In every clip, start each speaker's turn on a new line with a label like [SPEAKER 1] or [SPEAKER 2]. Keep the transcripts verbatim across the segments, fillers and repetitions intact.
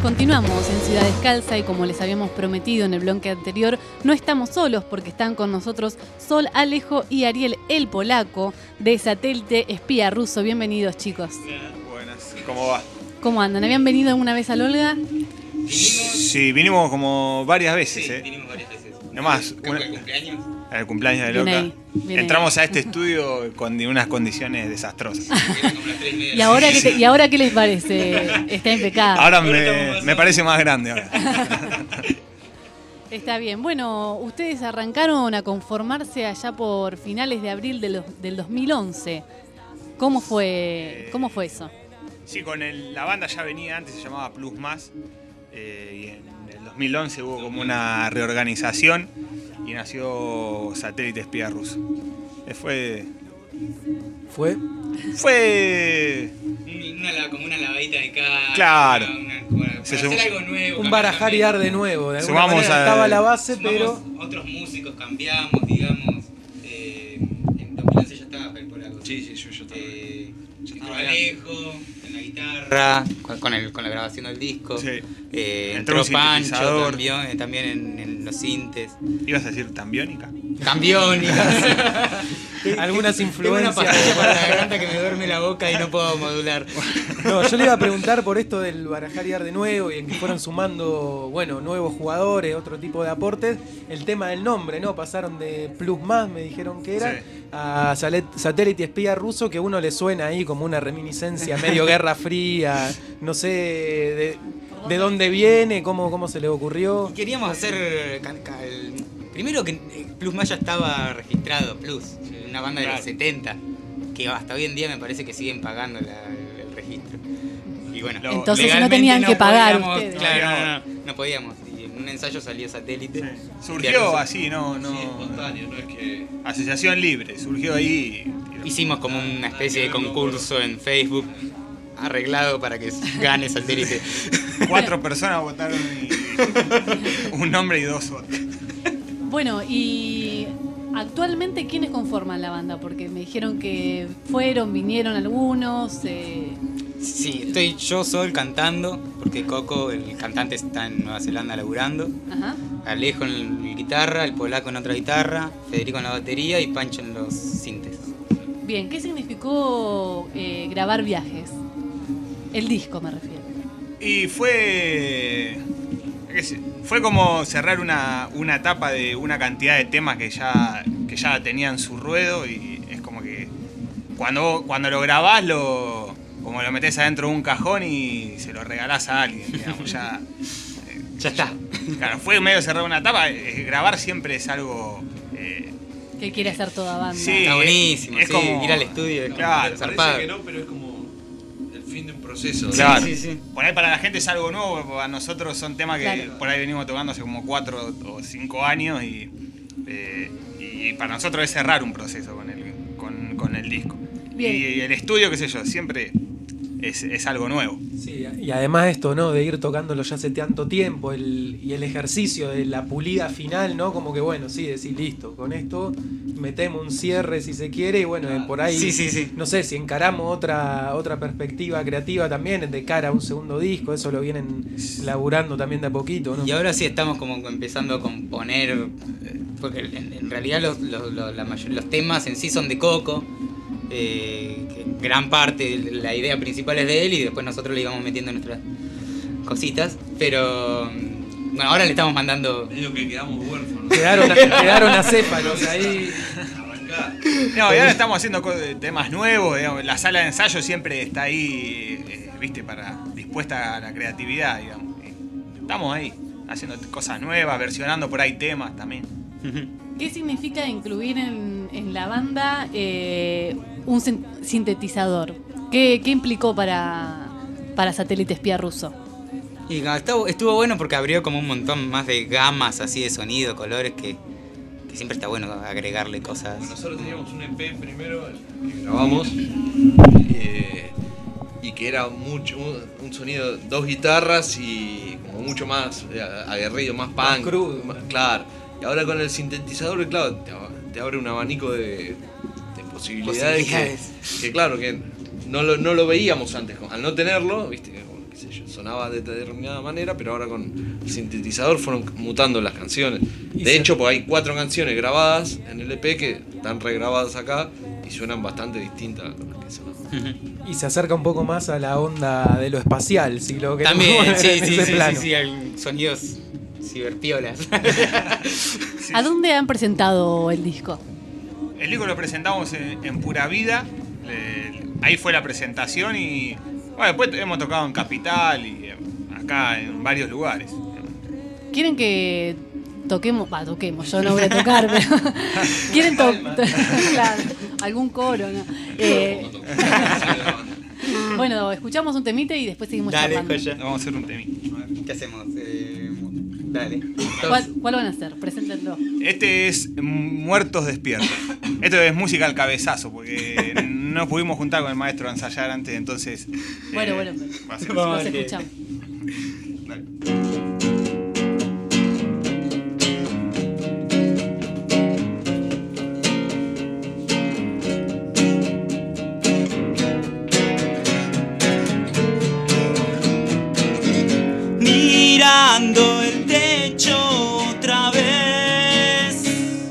[SPEAKER 1] Continuamos en Ciudad Descalza y como les habíamos prometido en el bloque anterior, no estamos solos porque están con nosotros Sol, Alejo y Ariel, el polaco de Satélite Espía Ruso. Bienvenidos, chicos.
[SPEAKER 2] Buenas, ¿cómo va?
[SPEAKER 1] ¿Cómo andan? ¿Habían venido alguna vez al Olga?
[SPEAKER 2] ¿Vinimos? Sí, vinimos como varias veces,
[SPEAKER 3] Sí,
[SPEAKER 2] ¿eh?
[SPEAKER 3] vinimos varias veces.
[SPEAKER 2] Nomás,
[SPEAKER 3] ¿Qué
[SPEAKER 2] una-
[SPEAKER 3] fue el cumpleaños?
[SPEAKER 2] En el cumpleaños de
[SPEAKER 1] Bien
[SPEAKER 2] Loca.
[SPEAKER 1] ahí, bien
[SPEAKER 2] Entramos a este estudio con unas condiciones desastrosas.
[SPEAKER 3] Eran como las tres y media de
[SPEAKER 1] ¿Y
[SPEAKER 3] la
[SPEAKER 1] ahora,
[SPEAKER 3] mañana.
[SPEAKER 1] qué te- ¿Y ahora qué les parece? Está impecable.
[SPEAKER 2] Ahora me, me parece más grande ahora.
[SPEAKER 1] Está bien. Bueno, ustedes arrancaron a conformarse allá por finales de abril de los- del dos mil once. ¿Cómo fue, cómo fue eso?
[SPEAKER 2] Sí, con el- la banda ya venía antes, se llamaba Plus Más. eh, y en el dos mil once hubo como una reorganización y nació Satélite Espía Ruso. Eh, Fue.
[SPEAKER 4] ¿Fue?
[SPEAKER 2] Fue.
[SPEAKER 3] Una, la- como una lavadita de cara.
[SPEAKER 2] Claro.
[SPEAKER 3] Una, como para
[SPEAKER 2] Se
[SPEAKER 3] hacer
[SPEAKER 2] sum-
[SPEAKER 3] algo nuevo.
[SPEAKER 4] Un
[SPEAKER 3] cambiar
[SPEAKER 4] barajar y
[SPEAKER 3] también.
[SPEAKER 4] ar de nuevo. De alguna
[SPEAKER 2] Sumamos
[SPEAKER 4] manera
[SPEAKER 2] a-
[SPEAKER 4] estaba la base,
[SPEAKER 3] Sumamos
[SPEAKER 4] pero
[SPEAKER 3] otros músicos, cambiamos, digamos. Eh, en dos mil once ya estaba el polaco.
[SPEAKER 5] Sí, sí, yo, yo estaba.
[SPEAKER 3] Eh,
[SPEAKER 5] Sí,
[SPEAKER 3] entró
[SPEAKER 5] estaba
[SPEAKER 3] Alejo en la guitarra. Con, con, el, con la grabación del disco.
[SPEAKER 2] Sí.
[SPEAKER 3] Eh,
[SPEAKER 2] Entró
[SPEAKER 3] entró
[SPEAKER 2] un
[SPEAKER 3] Pancho
[SPEAKER 2] sintetizador.
[SPEAKER 3] también, eh, también en, en los sintes.
[SPEAKER 2] ¿Ibas a decir tan biónica?
[SPEAKER 3] Cambiónicas.
[SPEAKER 4] algunas
[SPEAKER 3] Tengo una
[SPEAKER 4] influencias.
[SPEAKER 3] pastilla para la garganta que me duerme la boca y no puedo modular.
[SPEAKER 4] No, yo le iba a preguntar por esto del barajar y ar de nuevo y en que fueron sumando, bueno, nuevos jugadores, otro tipo de aportes. El tema del nombre, ¿no? Pasaron de Plus Más, me dijeron que era,
[SPEAKER 2] Sí.
[SPEAKER 4] a Salet- Satélite Espía Ruso, que a uno le suena ahí como una reminiscencia medio Guerra Fría, no sé de, de dónde viene, cómo, cómo se le ocurrió.
[SPEAKER 3] Y queríamos hacer. ca- ca- el- Primero que eh, Plus Más ya estaba registrado, Plus, una banda de
[SPEAKER 2] Claro.
[SPEAKER 3] los setenta, que hasta hoy en día me parece que siguen pagando la- el, el registro. Y bueno,
[SPEAKER 2] Lo-
[SPEAKER 1] Entonces no
[SPEAKER 3] legalmente
[SPEAKER 1] tenían que pagar
[SPEAKER 3] podíamos-
[SPEAKER 1] ustedes.
[SPEAKER 3] Claro, no, no, no, no podíamos. Y en un ensayo salió Satélite.
[SPEAKER 2] Surgió así, no, no.
[SPEAKER 5] Sí, espontáneo, no es que.
[SPEAKER 2] Asociación Libre, surgió ahí. y-
[SPEAKER 3] Hicimos como una especie de concurso en Facebook arreglado para que gane Satélite.
[SPEAKER 2] Cuatro personas votaron y un nombre y dos votos.
[SPEAKER 1] Bueno, y actualmente, ¿quiénes conforman la banda? Porque me dijeron que fueron, vinieron algunos. eh,
[SPEAKER 3] Sí, estoy yo Sol cantando, porque Coco, el cantante, está en Nueva Zelanda laburando.
[SPEAKER 1] Ajá.
[SPEAKER 3] Alejo en la guitarra, el polaco en otra guitarra, Federico en la batería y Pancho en los sintes.
[SPEAKER 1] Bien, ¿qué significó eh, grabar Viajes? El disco me refiero.
[SPEAKER 2] Y fue. qué sé, Fue como cerrar una, una etapa de una cantidad de temas que ya, que ya tenían su ruedo. Y es como que cuando, vos- cuando lo grabás, lo, como lo metés adentro de un cajón y se lo regalás a alguien, digamos, ya.
[SPEAKER 3] Ya está.
[SPEAKER 2] Claro, fue medio cerrar una etapa. eh, Grabar siempre es algo. eh,
[SPEAKER 1] ¿Qué quiere hacer toda banda?
[SPEAKER 2] Sí.
[SPEAKER 3] Está buenísimo,
[SPEAKER 2] es
[SPEAKER 3] sí,
[SPEAKER 2] como-
[SPEAKER 3] ir al estudio es
[SPEAKER 2] Claro,
[SPEAKER 3] zarpado.
[SPEAKER 5] Parece que no, pero es como el fin de un proceso.
[SPEAKER 2] Claro.
[SPEAKER 3] Sí, sí, sí.
[SPEAKER 2] Por ahí para la gente es algo nuevo, para nosotros son temas que
[SPEAKER 1] Claro.
[SPEAKER 2] por ahí venimos tocando hace como cuatro o cinco años y, eh, y para nosotros es cerrar un proceso con el, con, con el disco.
[SPEAKER 1] Bien.
[SPEAKER 2] Y, y el estudio, qué sé yo, siempre es, es algo nuevo.
[SPEAKER 4] Sí, y además esto, ¿no? De ir tocándolo ya hace tanto tiempo el, y el ejercicio de la pulida final, ¿no? Como que bueno, sí, decir listo, con esto metemos un cierre si se quiere y bueno, eh, por ahí,
[SPEAKER 3] Sí, sí, sí.
[SPEAKER 4] no sé, si encaramos otra, otra perspectiva creativa también de cara a un segundo disco, eso lo vienen laburando también de a poquito, ¿no?
[SPEAKER 3] Y ahora sí estamos como empezando a componer, eh, porque en, en realidad los, los, los- la mayor- los temas en sí son de Coco, eh, que gran parte, de la idea principal es de él y después nosotros le íbamos metiendo nuestras cositas, pero mm, bueno, ahora le estamos mandando...
[SPEAKER 5] Medio que quedamos huérfanos.
[SPEAKER 4] Quedaron, quedaron acéfalos ahí.
[SPEAKER 5] Arrancá.
[SPEAKER 2] No, y ahora estamos haciendo co- temas nuevos, digamos, la sala de ensayo siempre está ahí, eh, viste, para dispuesta a la creatividad, digamos. Y estamos ahí, haciendo cosas nuevas, versionando por ahí temas también.
[SPEAKER 1] ¿Qué significa incluir en, en la banda eh, un sin- sintetizador? ¿Qué, qué implicó para, para Satélite Espía Ruso?
[SPEAKER 3] Y no, estuvo, estuvo bueno porque abrió como un montón más de gamas así de sonido, colores, que, que siempre está bueno agregarle cosas.
[SPEAKER 5] Nosotros teníamos un E P primero que grabamos eh, y que era mucho un, un sonido, dos guitarras y como mucho más eh, aguerrido, más punk,
[SPEAKER 4] Más crudo.
[SPEAKER 5] más- claro. Y ahora con el sintetizador, claro, te, te abre un abanico de, de posibilidades,
[SPEAKER 3] Posibilidades.
[SPEAKER 5] Que, que claro que no lo, no lo veíamos antes, al no tenerlo, viste, qué sé yo, sonaba de determinada manera, pero ahora con el sintetizador fueron mutando las canciones. De hecho, pues hay cuatro canciones grabadas en el E P que están regrabadas acá y suenan bastante distintas a las que sonaban.
[SPEAKER 4] Y se acerca un poco más a la onda de lo espacial, si lo queremos
[SPEAKER 3] También,
[SPEAKER 4] poner
[SPEAKER 3] sí,
[SPEAKER 4] en
[SPEAKER 3] sí,
[SPEAKER 4] ese
[SPEAKER 3] sí,
[SPEAKER 4] plano.
[SPEAKER 3] sí, sí, hay sonidos ciberpiolas.
[SPEAKER 1] ¿A dónde han presentado el disco?
[SPEAKER 2] El disco lo presentamos en, en Pura Vida. Eh, ahí fue la presentación y bueno, después hemos tocado en Capital y eh, acá en varios lugares.
[SPEAKER 1] ¿Quieren que toquemos? Va, toquemos, yo no voy a tocar, pero ¿quieren tocar? Claro, algún coro, ¿no? Eh, bueno, escuchamos un temite y después seguimos
[SPEAKER 3] Dale,
[SPEAKER 1] charlando.
[SPEAKER 3] joya.
[SPEAKER 2] Vamos a hacer un temita.
[SPEAKER 3] ¿Qué hacemos? Eh, dale.
[SPEAKER 1] ¿Cuál, ¿Cuál van a hacer? Preséntenlo.
[SPEAKER 2] Este es Muertos Despiertos. Esto es música al cabezazo, porque no pudimos juntar con el maestro a ensayar antes, entonces...
[SPEAKER 1] Bueno,
[SPEAKER 2] eh,
[SPEAKER 1] bueno,
[SPEAKER 2] va a ser
[SPEAKER 3] Vamos.
[SPEAKER 1] los
[SPEAKER 3] Dale.
[SPEAKER 1] escuchamos.
[SPEAKER 2] Dale.
[SPEAKER 6] Mirando el techo otra vez,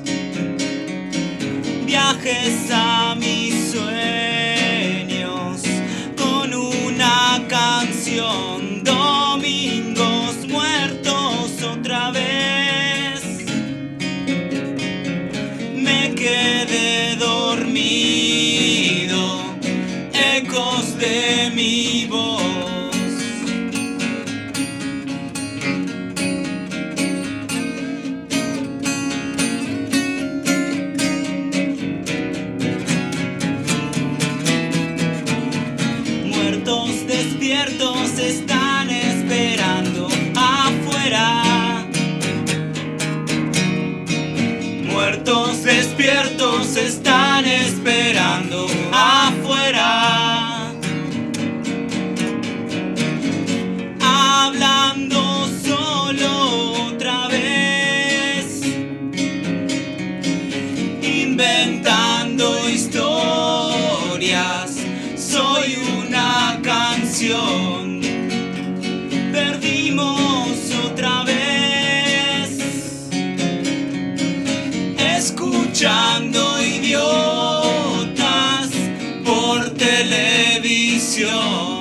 [SPEAKER 6] viajes a mis sueños con una canción, domingos muertos otra vez, me quedé dormido, ecos de mi voz. Despiertos están esperando afuera. Muertos despiertos están esperando afuera. Hablando solo otra vez, inventando historias. Soy una canción, perdimos otra vez, escuchando idiotas por televisión.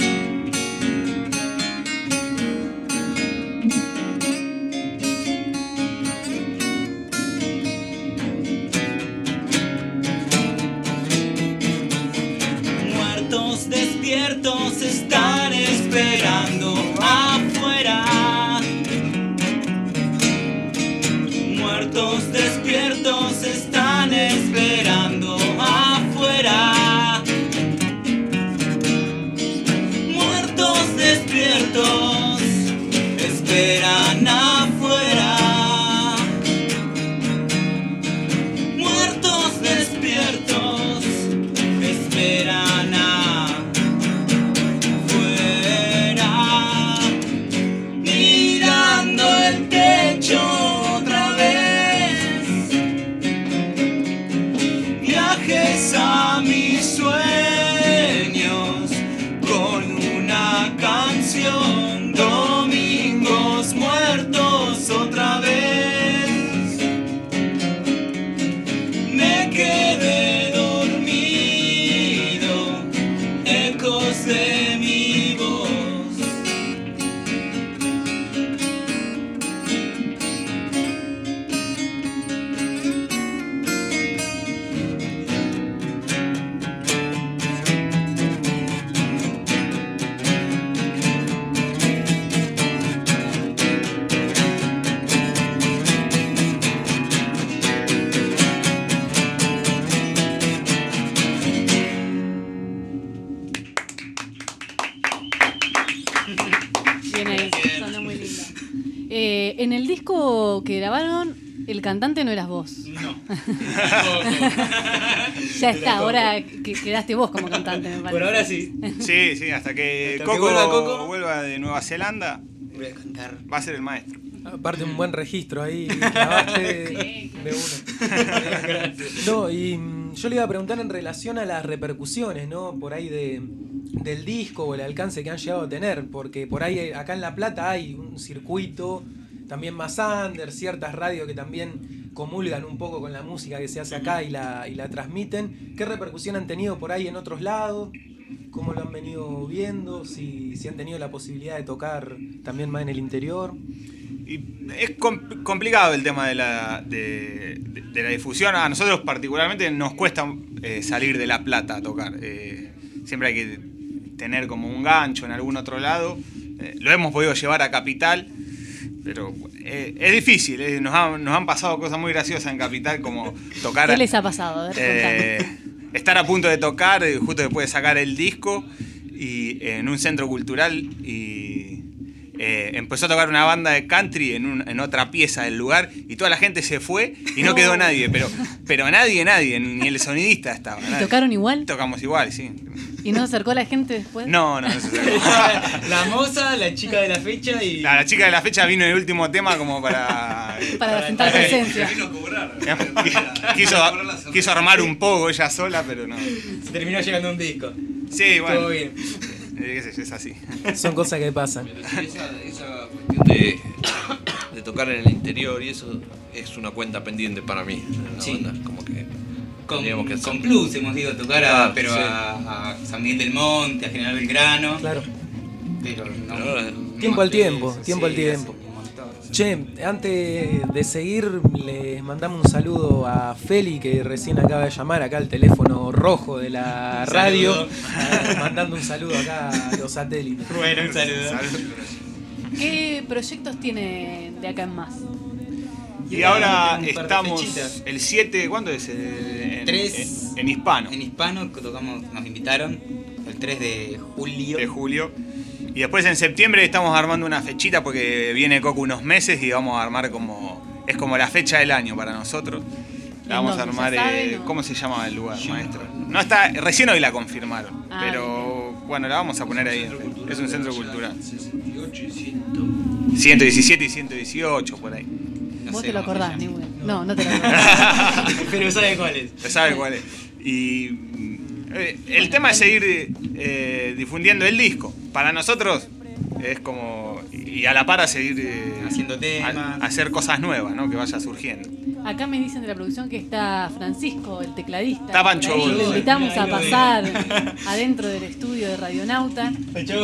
[SPEAKER 6] Despiertos están esperando afuera. Muertos despiertos están esperando afuera. Muertos despiertos esperan afuera. Muertos despiertos esperan afuera. Otra vez, viajes a mis sueños con una canción, domingos muertos otra vez, me quedé dormido, ecos de mi voz.
[SPEAKER 1] Bien ahí, sonó muy lindo. Eh, en el disco que grabaron, el cantante no eras vos.
[SPEAKER 3] No.
[SPEAKER 1] Ya está, ahora que quedaste vos como cantante, me parece.
[SPEAKER 3] Por ahora sí.
[SPEAKER 2] Sí, sí, hasta que,
[SPEAKER 3] Hasta que
[SPEAKER 2] Coco,
[SPEAKER 3] vuelva Coco.
[SPEAKER 2] vuelva de Nueva Zelanda,
[SPEAKER 3] Voy a cantar.
[SPEAKER 2] va a ser el maestro.
[SPEAKER 4] Aparte un buen registro ahí, grabaste de uno. No, y mm, yo le iba a preguntar en relación a las repercusiones, ¿no? Por ahí de, del disco o el alcance que han llegado a tener, porque por ahí acá en La Plata hay un circuito también más under, ciertas radios que también comulgan un poco con la música que se hace acá y la, y la transmiten. ¿Qué repercusión han tenido por ahí en otros lados? ¿Cómo lo han venido viendo? Si, si han tenido la posibilidad de tocar también más en el interior.
[SPEAKER 2] Y es com- complicado el tema de la, de, de, de la difusión. A nosotros particularmente nos cuesta eh, salir de La Plata a tocar. Eh, siempre hay que tener como un gancho en algún otro lado. Eh, lo hemos podido llevar a Capital, pero eh, es difícil. Eh, nos, han, nos han pasado cosas muy graciosas en Capital, como tocar...
[SPEAKER 1] ¿Qué les ha pasado? A ver,
[SPEAKER 2] eh, estar a punto de tocar eh, justo después de sacar el disco y eh, en un centro cultural y... Eh, empezó a tocar una banda de country en, un, en otra pieza del lugar y toda la gente se fue y no quedó nadie, pero, pero nadie, nadie, ni el sonidista estaba.
[SPEAKER 1] ¿Y tocaron igual?
[SPEAKER 2] Tocamos igual, sí.
[SPEAKER 1] ¿Y no se acercó la gente después?
[SPEAKER 2] No, no, no se acercó.
[SPEAKER 3] La moza, la chica de la fecha y...
[SPEAKER 2] La, la chica de la fecha vino en el último tema como para...
[SPEAKER 1] Para sentar presencia.
[SPEAKER 5] Vino a cobrar.
[SPEAKER 2] quiso, quiso armar un poco ella sola, pero no.
[SPEAKER 3] Se terminó llegando un disco.
[SPEAKER 2] Sí, bueno.
[SPEAKER 3] Todo bien.
[SPEAKER 2] Eh, qué sé yo, es así.
[SPEAKER 4] Son cosas que pasan.
[SPEAKER 5] Pero sí, esa, esa cuestión de, de tocar en el interior y eso es una cuenta pendiente para mí. En la
[SPEAKER 3] Sí.
[SPEAKER 5] banda. Como que
[SPEAKER 3] Con,
[SPEAKER 5] tendríamos que hacer.
[SPEAKER 3] con Plus hemos ido a tocar, a,
[SPEAKER 5] Claro,
[SPEAKER 3] pero
[SPEAKER 5] sí.
[SPEAKER 3] a, a San Miguel del Monte, a General Belgrano.
[SPEAKER 4] Claro.
[SPEAKER 3] Pero no,
[SPEAKER 5] Pero ahora-
[SPEAKER 4] Tiempo al tiempo,
[SPEAKER 3] Sí,
[SPEAKER 4] tiempo al
[SPEAKER 3] hace
[SPEAKER 4] tiempo.
[SPEAKER 3] un montón.
[SPEAKER 4] Che, antes de seguir, les mandamos un saludo a Feli, que recién acaba de llamar acá al teléfono rojo de la
[SPEAKER 3] Un
[SPEAKER 4] radio.
[SPEAKER 3] saludo.
[SPEAKER 4] Ah, mandando un saludo acá a los satélites.
[SPEAKER 3] Bueno, un saludo.
[SPEAKER 1] ¿Qué proyectos tiene de acá en más?
[SPEAKER 2] Y ahora
[SPEAKER 3] Tenemos un par de
[SPEAKER 2] estamos
[SPEAKER 3] fechitas.
[SPEAKER 2] el siete, ¿cuándo es? En,
[SPEAKER 3] Tres.
[SPEAKER 2] en, en hispano,
[SPEAKER 3] En hispano que tocamos, nos invitaron el tres de julio.
[SPEAKER 2] de julio. Y después en septiembre estamos armando una fechita porque viene Coco unos meses y vamos a armar como... Es como la fecha del año para nosotros. La vamos a
[SPEAKER 1] ¿En dónde?
[SPEAKER 2] armar...
[SPEAKER 1] ¿Ya
[SPEAKER 2] eh,
[SPEAKER 1] saben o?
[SPEAKER 2] ¿Cómo se llama el lugar, maestro? No está... Recién hoy la confirmaron.
[SPEAKER 1] Ah,
[SPEAKER 2] pero bueno, la vamos a poner ahí. Es un centro cultural.
[SPEAKER 5] sesenta y ocho y cien.
[SPEAKER 2] ciento diecisiete y ciento dieciocho por ahí.
[SPEAKER 3] No
[SPEAKER 1] Vos
[SPEAKER 3] sé
[SPEAKER 1] te lo
[SPEAKER 3] cómo se
[SPEAKER 1] acordás,
[SPEAKER 3] llama.
[SPEAKER 1] ni bueno. No, no te lo acordás.
[SPEAKER 3] Pero sabe cuál es.
[SPEAKER 2] Se sabe cuál es. Y eh, el tema es seguir eh, difundiendo el disco. Para nosotros es como... Y a la par a seguir... eh,
[SPEAKER 3] Haciendo
[SPEAKER 2] a-
[SPEAKER 3] temas.
[SPEAKER 2] a hacer cosas nuevas, ¿no? Que vaya surgiendo.
[SPEAKER 1] Acá me dicen de la producción que está Francisco, el tecladista.
[SPEAKER 2] Está Pancho
[SPEAKER 1] Por ahí
[SPEAKER 2] Bol.
[SPEAKER 1] Lo invitamos a
[SPEAKER 3] Ahí lo veo.
[SPEAKER 1] pasar adentro del estudio de Radionauta.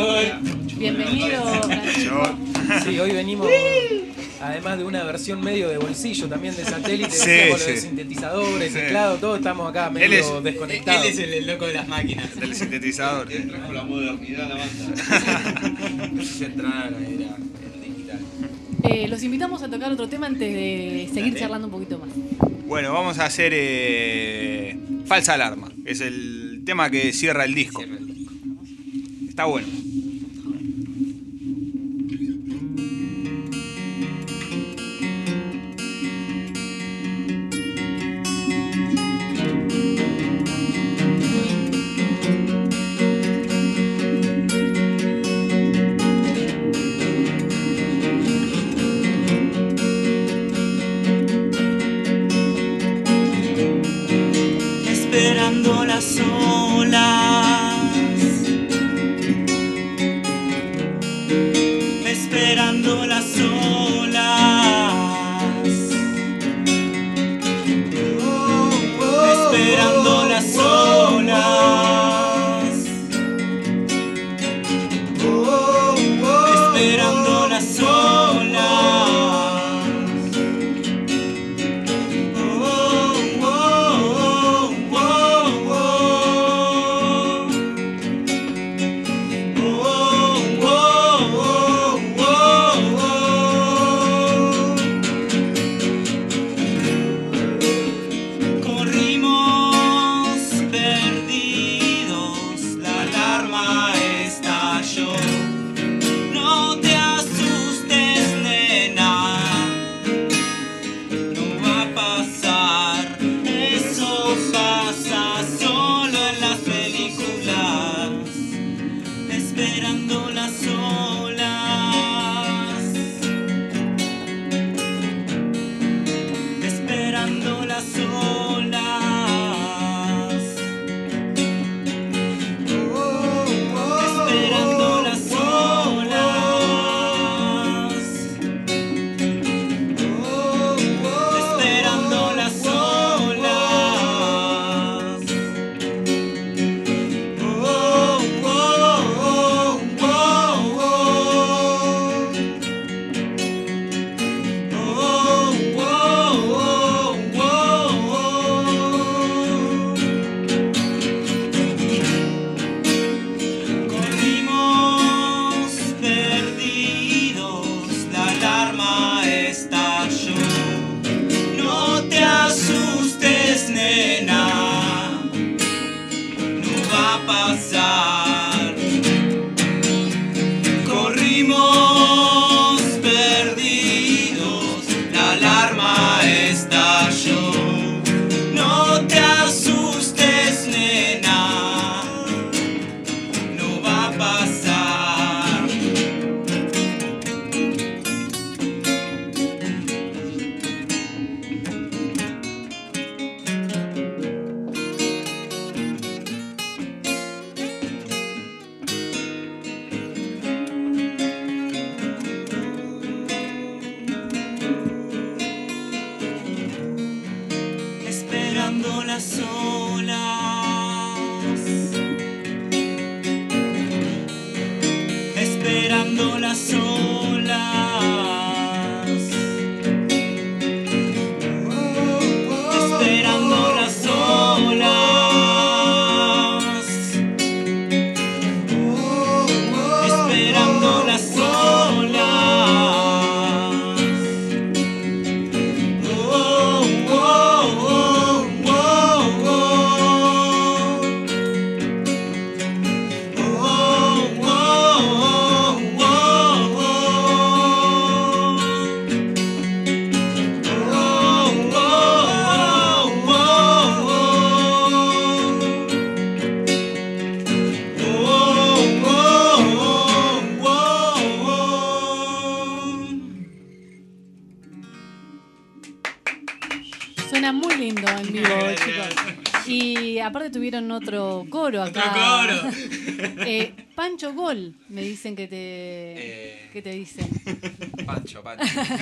[SPEAKER 1] Bienvenido, Francisco.
[SPEAKER 4] Sí, hoy venimos, además de una versión medio de bolsillo también de satélite,
[SPEAKER 2] Sí,
[SPEAKER 4] decíamos, lo de
[SPEAKER 2] sí.
[SPEAKER 4] sintetizadores,
[SPEAKER 2] Sí.
[SPEAKER 4] teclado, todo estamos acá medio
[SPEAKER 2] Él es-
[SPEAKER 3] Él
[SPEAKER 4] desconectados.
[SPEAKER 3] es el, el loco de las máquinas.
[SPEAKER 2] Del sintetizador.
[SPEAKER 5] Él trajo la modernidad a la banda.
[SPEAKER 3] Central, era el digital.
[SPEAKER 1] Eh, los invitamos a tocar otro tema antes de seguir charlando un poquito más.
[SPEAKER 2] Bueno, vamos a hacer eh, Falsa Alarma. Es el tema que cierra el disco.
[SPEAKER 3] Cierra el disco.
[SPEAKER 2] Está bueno.
[SPEAKER 6] Esperando las olas, esperando las olas, esperando las olas, esperando las olas. Oh, oh, oh, oh, oh, oh, oh. fuimos perdidos, la alarma estalló. No te asustes, nena, no va a pasar. Esperando las olas, esperando las olas, esperando las olas, esperando las olas. Oh, oh, oh, oh, oh.
[SPEAKER 1] Suena muy lindo en vivo, chicos. Y aparte tuvieron otro coro acá.
[SPEAKER 3] Otro coro.
[SPEAKER 1] Eh, Pancho Gol, me dicen que te,
[SPEAKER 7] Eh.
[SPEAKER 1] que te dicen.
[SPEAKER 7] Pancho, Pancho.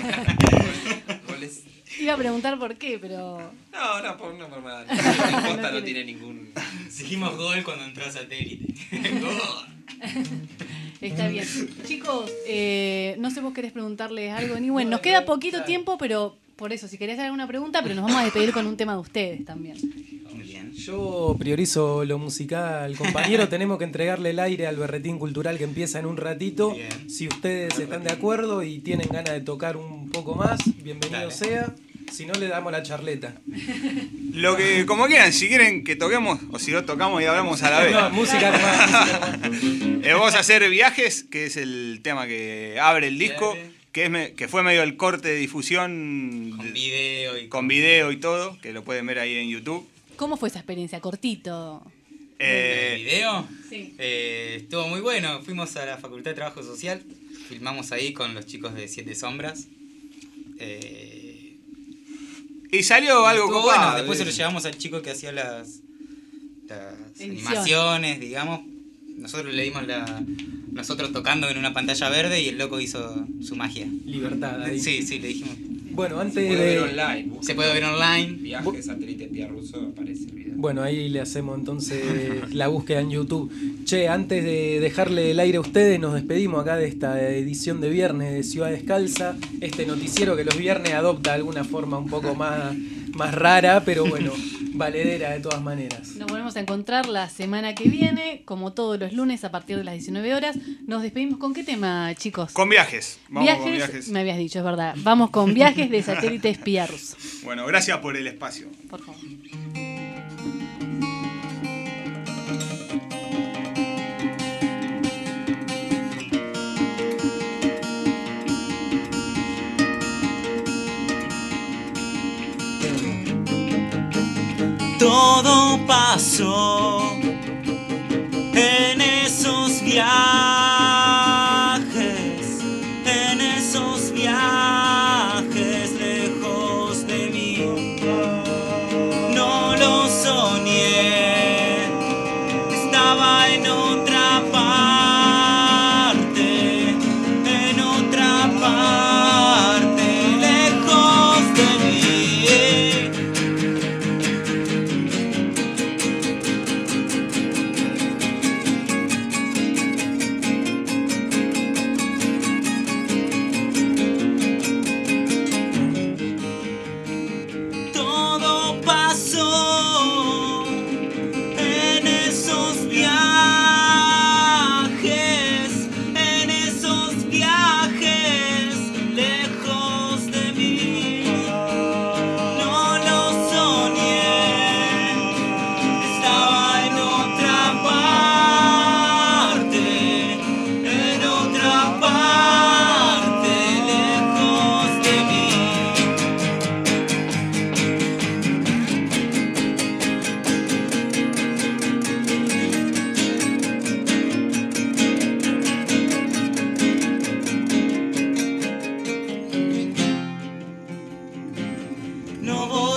[SPEAKER 7] Goles.
[SPEAKER 1] Iba a preguntar por qué, pero...
[SPEAKER 7] No, no, por, no por nada. La costa no tiene ningún.
[SPEAKER 3] Dijimos gol cuando entró a satélite. Gol.
[SPEAKER 1] Está bien. Chicos, eh, no sé vos querés preguntarles algo, ni bueno, nos queda poquito tiempo, pero por eso, si querés hacer alguna pregunta, pero nos vamos a despedir con un tema de ustedes también.
[SPEAKER 3] Muy bien.
[SPEAKER 4] Yo priorizo lo musical, compañero. Tenemos que entregarle el aire al berretín cultural que empieza en un ratito.
[SPEAKER 3] Bien.
[SPEAKER 4] Si ustedes están de acuerdo y tienen ganas de tocar un poco más, bienvenido
[SPEAKER 3] Dale.
[SPEAKER 4] sea. Si no, le damos la charleta.
[SPEAKER 2] Lo que, como quieran, si quieren que toquemos, o si no tocamos y hablamos a la vez.
[SPEAKER 4] No, música nomás, música nomás.
[SPEAKER 2] Eh, vamos a hacer Viajes, que es el tema que abre el disco,
[SPEAKER 3] Viajes.
[SPEAKER 2] que, es me- que fue medio el corte de difusión
[SPEAKER 3] Con
[SPEAKER 2] de-
[SPEAKER 3] video y
[SPEAKER 2] con video y todo, que lo pueden ver ahí en YouTube.
[SPEAKER 1] ¿Cómo fue esa experiencia? Cortito.
[SPEAKER 3] ¿El
[SPEAKER 2] Eh,
[SPEAKER 3] video?
[SPEAKER 1] Sí.
[SPEAKER 3] Eh, estuvo muy bueno. Fuimos a la Facultad de Trabajo Social. Filmamos ahí con los chicos de Siete Sombras. Eh,
[SPEAKER 2] y salió algo
[SPEAKER 3] estuvo
[SPEAKER 2] copado.
[SPEAKER 3] bueno. Después se lo llevamos al chico que hacía las, las
[SPEAKER 1] Edición.
[SPEAKER 3] animaciones, digamos. Nosotros le dimos la... Nosotros tocando en una pantalla verde y el loco hizo su magia.
[SPEAKER 4] Libertad ahí.
[SPEAKER 3] Sí, sí, le dijimos.
[SPEAKER 4] Bueno,
[SPEAKER 7] Se
[SPEAKER 4] antes
[SPEAKER 7] puede ver
[SPEAKER 4] de...
[SPEAKER 7] online. busca
[SPEAKER 3] Se puede ver online.
[SPEAKER 7] Viaje, satélite, espía ruso, aparece el video.
[SPEAKER 4] Bueno, ahí le hacemos entonces la búsqueda en YouTube. Che, antes de dejarle el aire a ustedes, nos despedimos acá de esta edición de viernes de Ciudad Descalza. Este noticiero que los viernes adopta de alguna forma un poco más, más rara, pero bueno, valedera de todas maneras.
[SPEAKER 1] Nos volvemos a encontrar la semana que viene, como todos los lunes a partir de las diecinueve horas. Nos despedimos con qué tema, chicos.
[SPEAKER 2] Con Viajes. Vamos
[SPEAKER 1] viajes,
[SPEAKER 2] con Viajes.
[SPEAKER 1] me habías dicho, es verdad. Vamos con Viajes de Satélite Espía Ruso.
[SPEAKER 2] Bueno, gracias por el espacio.
[SPEAKER 1] Por favor.
[SPEAKER 6] Todo pasó en esos viajes, en esos viajes lejos de mí. No lo soñé, estaba en otra parte, en otra parte, lejos de mí.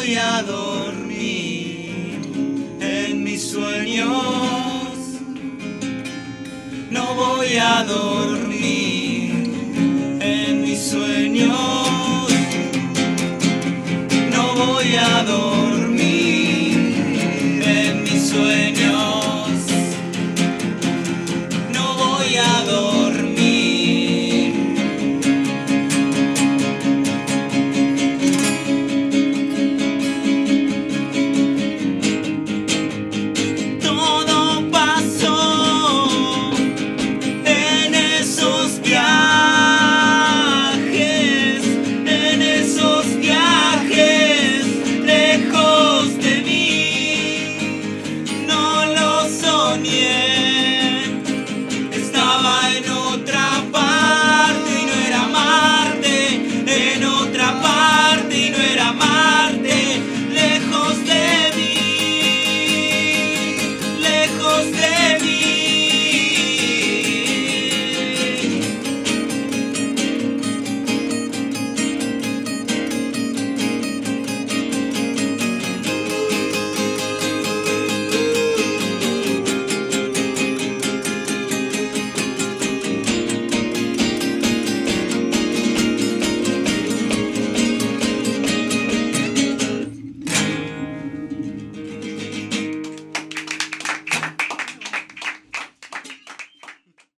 [SPEAKER 6] voy a dormir en mis sueños. No voy a dormir.